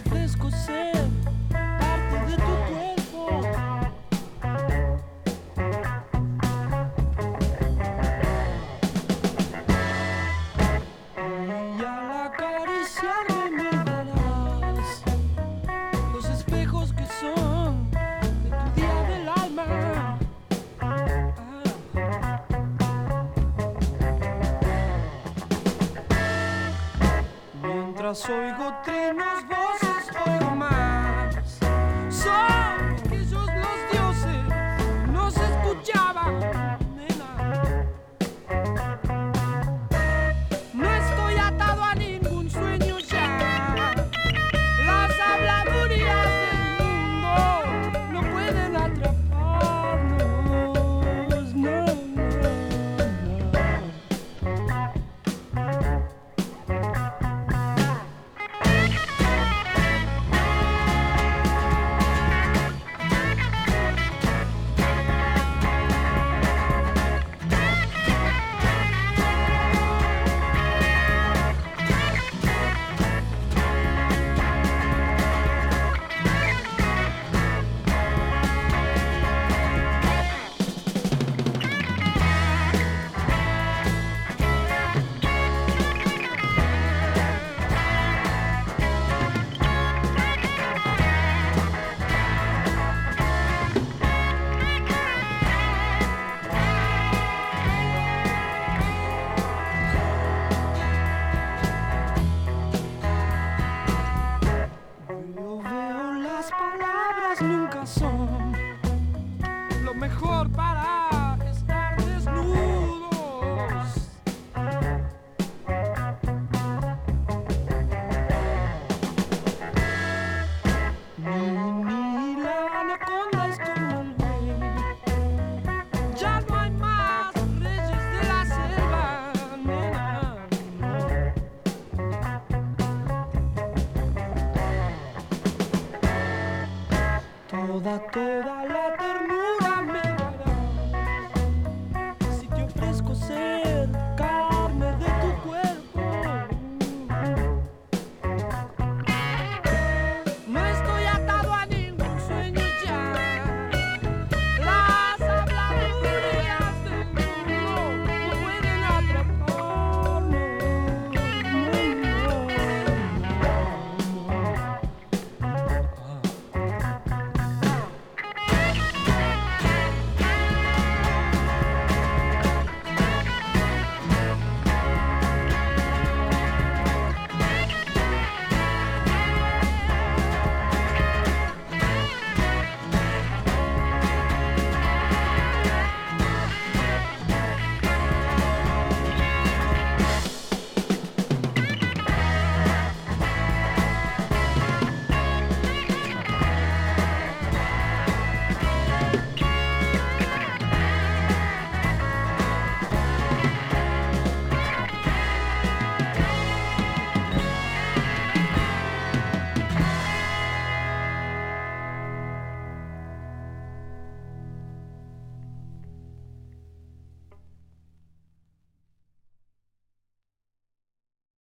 refresco ser parte de tu cuerpo. Y al acariciarme me darás los espejos que son de tu día del alma. Mientras oigo trinos, voces, oigo más. Son aquellos los dioses, no se escuchaban, nena. No estoy atado a ningún sueño ya. Las habladurías del mundo no pueden atraparnos, no, no, yo veo las palabras nunca son lo mejor para estar desnudos. Ni la anaconda es como el buey. Ya no hay más reyes de la selva, nena, no. Toda la